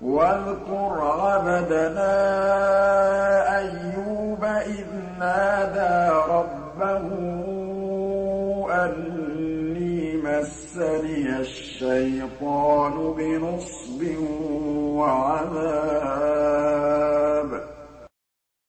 وَاذْكُرْ عَبْدَنَا أَيُّوبَ إِذْ نَادَىٰ رَبَّهُ أَنِّي مَسَّنِيَ الشَّيْطَانُ بِنُصْبٍ وَعَذَابٍ